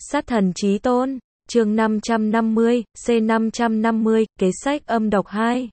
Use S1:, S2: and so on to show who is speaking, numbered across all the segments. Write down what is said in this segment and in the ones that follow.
S1: Sát thần chí tôn, chương 550, C550, kế sách âm độc 2.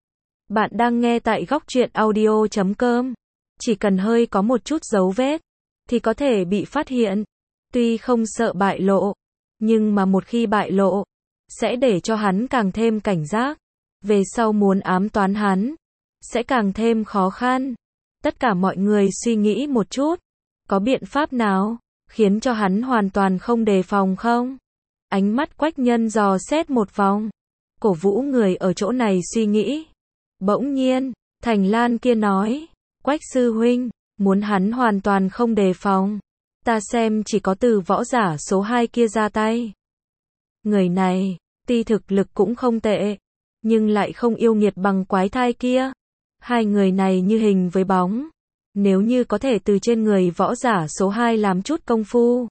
S1: Bạn đang nghe tại góc truyện audio.com. Chỉ cần hơi có một chút dấu vết, thì có thể bị phát hiện. Tuy không sợ bại lộ, nhưng mà một khi bại lộ, sẽ để cho hắn càng thêm cảnh giác. Về sau muốn ám toán hắn, sẽ càng thêm khó khăn. Tất cả mọi người suy nghĩ một chút, có biện pháp nào khiến cho hắn hoàn toàn không đề phòng không? Ánh mắt Quách Nhân dò xét một vòng, cổ vũ người ở chỗ này suy nghĩ. Bỗng nhiên, Thành Lan kia nói, Quách sư huynh, muốn hắn hoàn toàn không đề phòng, ta xem chỉ có từ võ giả số 2 kia ra tay. Người này, tuy thực lực cũng không tệ, nhưng lại không yêu nghiệt bằng quái thai kia. Hai người này như hình với bóng. Nếu như có thể từ trên người võ giả số 2 làm chút công phu.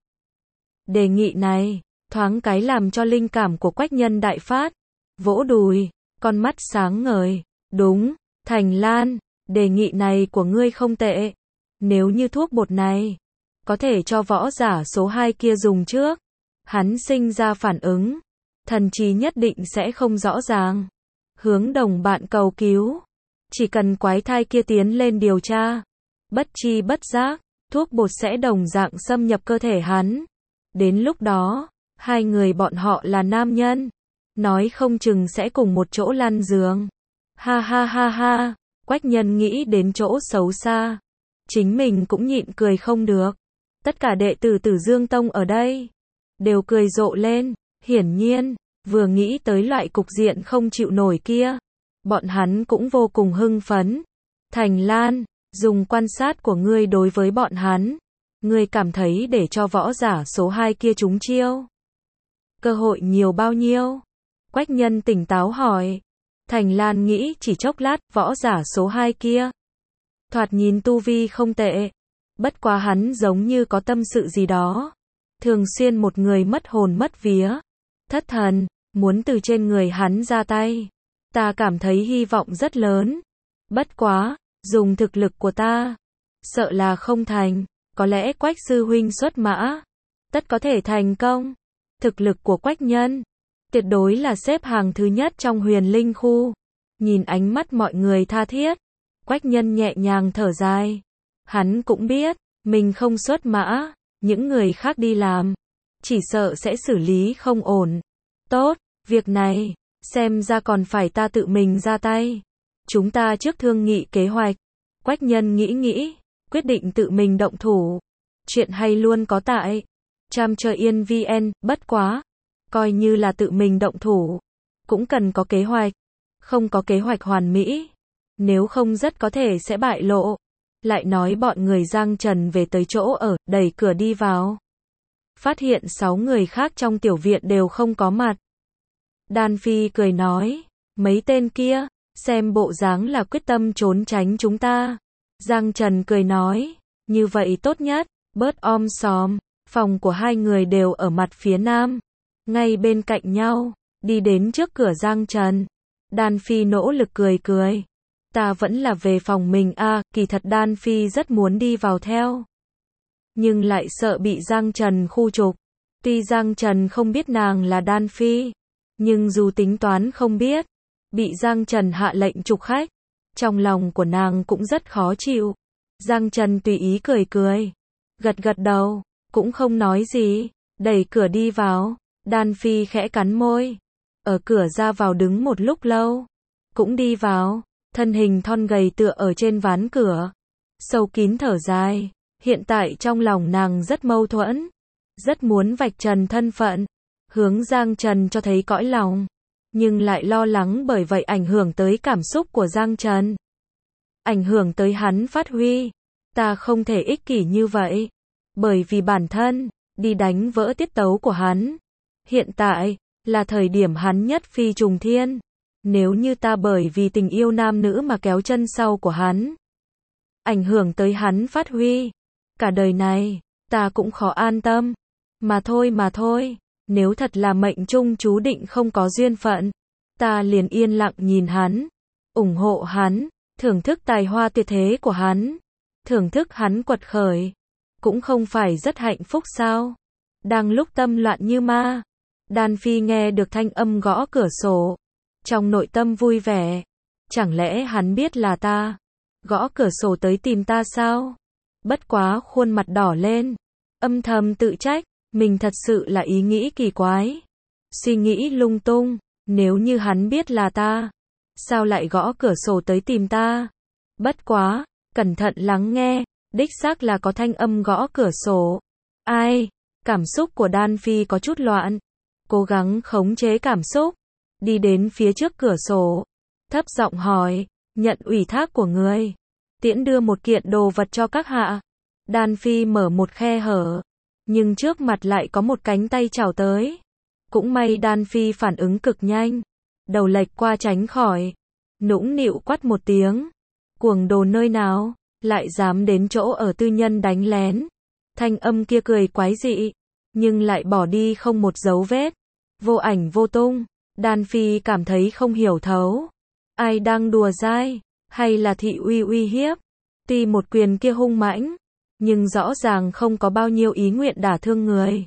S1: Đề nghị này, thoáng cái làm cho linh cảm của Quách Nhân đại phát. Vỗ đùi, con mắt sáng ngời. Đúng, Thành Lan, đề nghị này của ngươi không tệ. Nếu như thuốc bột này, có thể cho võ giả số 2 kia dùng trước. Hắn sinh ra phản ứng, thần trí nhất định sẽ không rõ ràng. Hướng đồng bạn cầu cứu. Chỉ cần quái thai kia tiến lên điều tra, bất chi bất giác, thuốc bột sẽ đồng dạng xâm nhập cơ thể hắn. Đến lúc đó, hai người bọn họ là nam nhân, nói không chừng sẽ cùng một chỗ lăn giường. Ha ha ha ha, Quách Nhân nghĩ đến chỗ xấu xa. Chính mình cũng nhịn cười không được. Tất cả đệ tử Tử Dương Tông ở đây đều cười rộ lên, hiển nhiên, vừa nghĩ tới loại cục diện không chịu nổi kia, bọn hắn cũng vô cùng hưng phấn. Thành Lan, dùng quan sát của ngươi đối với bọn hắn, ngươi cảm thấy để cho võ giả số 2 kia trúng chiêu, cơ hội nhiều bao nhiêu? Quách Nhân tỉnh táo hỏi. Thành Lan nghĩ chỉ chốc lát, võ giả số 2 kia, thoạt nhìn tu vi không tệ, bất quá hắn giống như có tâm sự gì đó, thường xuyên một người mất hồn mất vía, thất thần, muốn từ trên người hắn ra tay. Ta cảm thấy hy vọng rất lớn. Bất quá, dùng thực lực của ta, sợ là không thành. Có lẽ Quách sư huynh xuất mã, tất có thể thành công. Thực lực của Quách Nhân, tuyệt đối là xếp hàng thứ nhất trong Huyền Linh khu. Nhìn ánh mắt mọi người tha thiết, Quách Nhân nhẹ nhàng thở dài. Hắn cũng biết, mình không xuất mã, những người khác đi làm, chỉ sợ sẽ xử lý không ổn. Tốt, việc này, xem ra còn phải ta tự mình ra tay. Chúng ta trước thương nghị kế hoạch. Quách Nhân nghĩ, quyết định tự mình động thủ. Chuyện hay luôn có tại Cham Chơi Yên VN, bất quá, coi như là tự mình động thủ, cũng cần có kế hoạch. Không có kế hoạch hoàn mỹ, nếu không rất có thể sẽ bại lộ. Lại nói bọn người Giang Trần về tới chỗ ở, đẩy cửa đi vào. Phát hiện 6 người khác trong tiểu viện đều không có mặt. Đan Phi cười nói, mấy tên kia, xem bộ dáng là quyết tâm trốn tránh chúng ta. Giang Trần cười nói, như vậy tốt nhất, bớt om sòm. Phòng của hai người đều ở mặt phía nam, ngay bên cạnh nhau, đi đến trước cửa Giang Trần. Đan Phi nỗ lực cười. Ta vẫn là về phòng mình a. Kỳ thật Đan Phi rất muốn đi vào theo, nhưng lại sợ bị Giang Trần khu trục. Tuy Giang Trần không biết nàng là Đan Phi, nhưng dù tính toán không biết, bị Giang Trần hạ lệnh trục khách, trong lòng của nàng cũng rất khó chịu. Giang Trần tùy ý cười, gật đầu, cũng không nói gì, đẩy cửa đi vào. Đan Phi khẽ cắn môi, ở cửa ra vào đứng một lúc lâu, cũng đi vào, thân hình thon gầy tựa ở trên ván cửa, sâu kín thở dài. Hiện tại trong lòng nàng rất mâu thuẫn, rất muốn vạch trần thân phận, hướng Giang Trần cho thấy cõi lòng, nhưng lại lo lắng bởi vậy ảnh hưởng tới cảm xúc của Giang Trần, ảnh hưởng tới hắn phát huy. Ta không thể ích kỷ như vậy, bởi vì bản thân, đi đánh vỡ tiết tấu của hắn. Hiện tại, là thời điểm hắn nhất phi trùng thiên. Nếu như ta bởi vì tình yêu nam nữ mà kéo chân sau của hắn, ảnh hưởng tới hắn phát huy, cả đời này, ta cũng khó an tâm. Mà thôi, nếu thật là mệnh trung chú định không có duyên phận, ta liền yên lặng nhìn hắn, ủng hộ hắn, thưởng thức tài hoa tuyệt thế của hắn, thưởng thức hắn quật khởi, cũng không phải rất hạnh phúc sao? Đang lúc tâm loạn như ma, Đan Phi nghe được thanh âm gõ cửa sổ. Trong nội tâm vui vẻ. Chẳng lẽ hắn biết là ta gõ cửa sổ tới tìm ta sao? Bất quá khuôn mặt đỏ lên, âm thầm tự trách, mình thật sự là ý nghĩ kỳ quái. Suy nghĩ lung tung, nếu như hắn biết là ta, sao lại gõ cửa sổ tới tìm ta? Bất quá, cẩn thận lắng nghe, đích xác là có thanh âm gõ cửa sổ. Ai? Cảm xúc của Đan Phi có chút loạn, cố gắng khống chế cảm xúc, đi đến phía trước cửa sổ, thấp giọng hỏi, nhận ủy thác của người, tiễn đưa một kiện đồ vật cho các hạ. Đan Phi mở một khe hở, nhưng trước mặt lại có một cánh tay chào tới. Cũng may Đan Phi phản ứng cực nhanh, đầu lệch qua tránh khỏi, nũng nịu quát một tiếng, cuồng đồ nơi nào, lại dám đến chỗ ở tư nhân đánh lén. Thanh âm kia cười quái dị, nhưng lại bỏ đi không một dấu vết, vô ảnh vô tung. Đan Phi cảm thấy không hiểu thấu, ai đang đùa dai, hay là thị uy hiếp. Tuy một quyền kia hung mãnh, nhưng rõ ràng không có bao nhiêu ý nguyện đả thương người.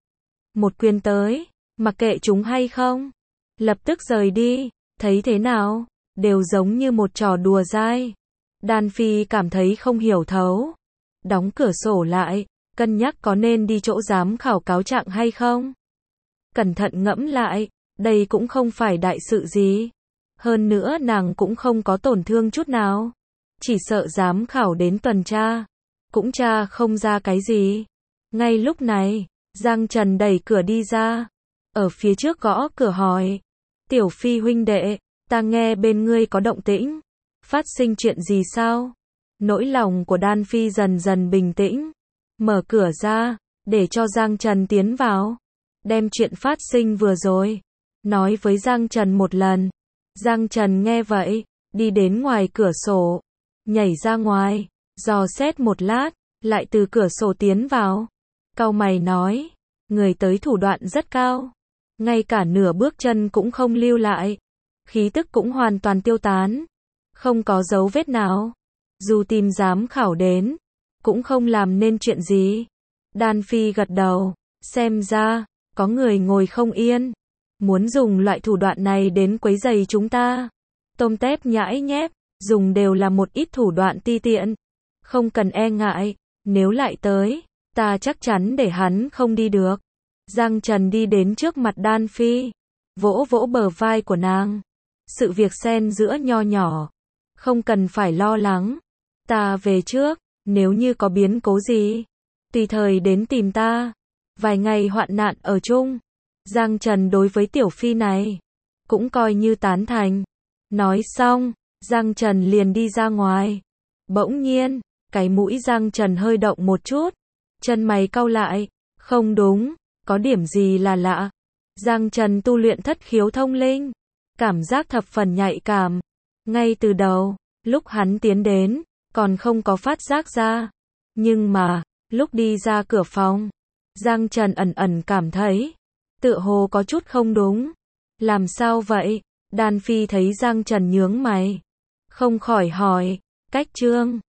S1: Một quyền tới, mặc kệ chúng hay không, lập tức rời đi, thấy thế nào, đều giống như một trò đùa dai. Đan Phi cảm thấy không hiểu thấu, đóng cửa sổ lại, cân nhắc có nên đi chỗ giám khảo cáo trạng hay không. Cẩn thận ngẫm lại, đây cũng không phải đại sự gì. Hơn nữa nàng cũng không có tổn thương chút nào. Chỉ sợ giám khảo đến tuần tra, cũng tra không ra cái gì. Ngay lúc này, Giang Trần đẩy cửa đi ra, ở phía trước gõ cửa hỏi, Tiểu Phi huynh đệ, ta nghe bên ngươi có động tĩnh, phát sinh chuyện gì sao? Nỗi lòng của Đan Phi dần dần bình tĩnh, mở cửa ra, để cho Giang Trần tiến vào, đem chuyện phát sinh vừa rồi nói với Giang Trần một lần. Giang Trần nghe vậy, đi đến ngoài cửa sổ, nhảy ra ngoài, dò xét một lát, lại từ cửa sổ tiến vào. Cau mày nói, người tới thủ đoạn rất cao, ngay cả nửa bước chân cũng không lưu lại, khí tức cũng hoàn toàn tiêu tán, không có dấu vết nào. Dù tìm giám khảo đến, cũng không làm nên chuyện gì. Đan Phi gật đầu, xem ra, có người ngồi không yên, muốn dùng loại thủ đoạn này đến quấy rầy chúng ta. Tôm tép nhãi nhép, dùng đều là một ít thủ đoạn ti tiện, không cần e ngại, nếu lại tới, ta chắc chắn để hắn không đi được. Giang Trần đi đến trước mặt Đan Phi, vỗ vỗ bờ vai của nàng. Sự việc xen giữa nho nhỏ, không cần phải lo lắng. Ta về trước, nếu như có biến cố gì, tùy thời đến tìm ta. Vài ngày hoạn nạn ở chung, Giang Trần đối với Tiểu Phi này, cũng coi như tán thành. Nói xong, Giang Trần liền đi ra ngoài. Bỗng nhiên, cái mũi Giang Trần hơi động một chút, chân mày cau lại, không đúng, có điểm gì là lạ. Giang Trần tu luyện thất khiếu thông linh, cảm giác thập phần nhạy cảm. Ngay từ đầu, lúc hắn tiến đến, còn không có phát giác ra. Nhưng mà, lúc đi ra cửa phòng, Giang Trần ẩn ẩn cảm thấy, tựa hồ có chút không đúng. Làm sao vậy? Đan Phi thấy Giang Trần nhướng mày, không khỏi hỏi, cách trương,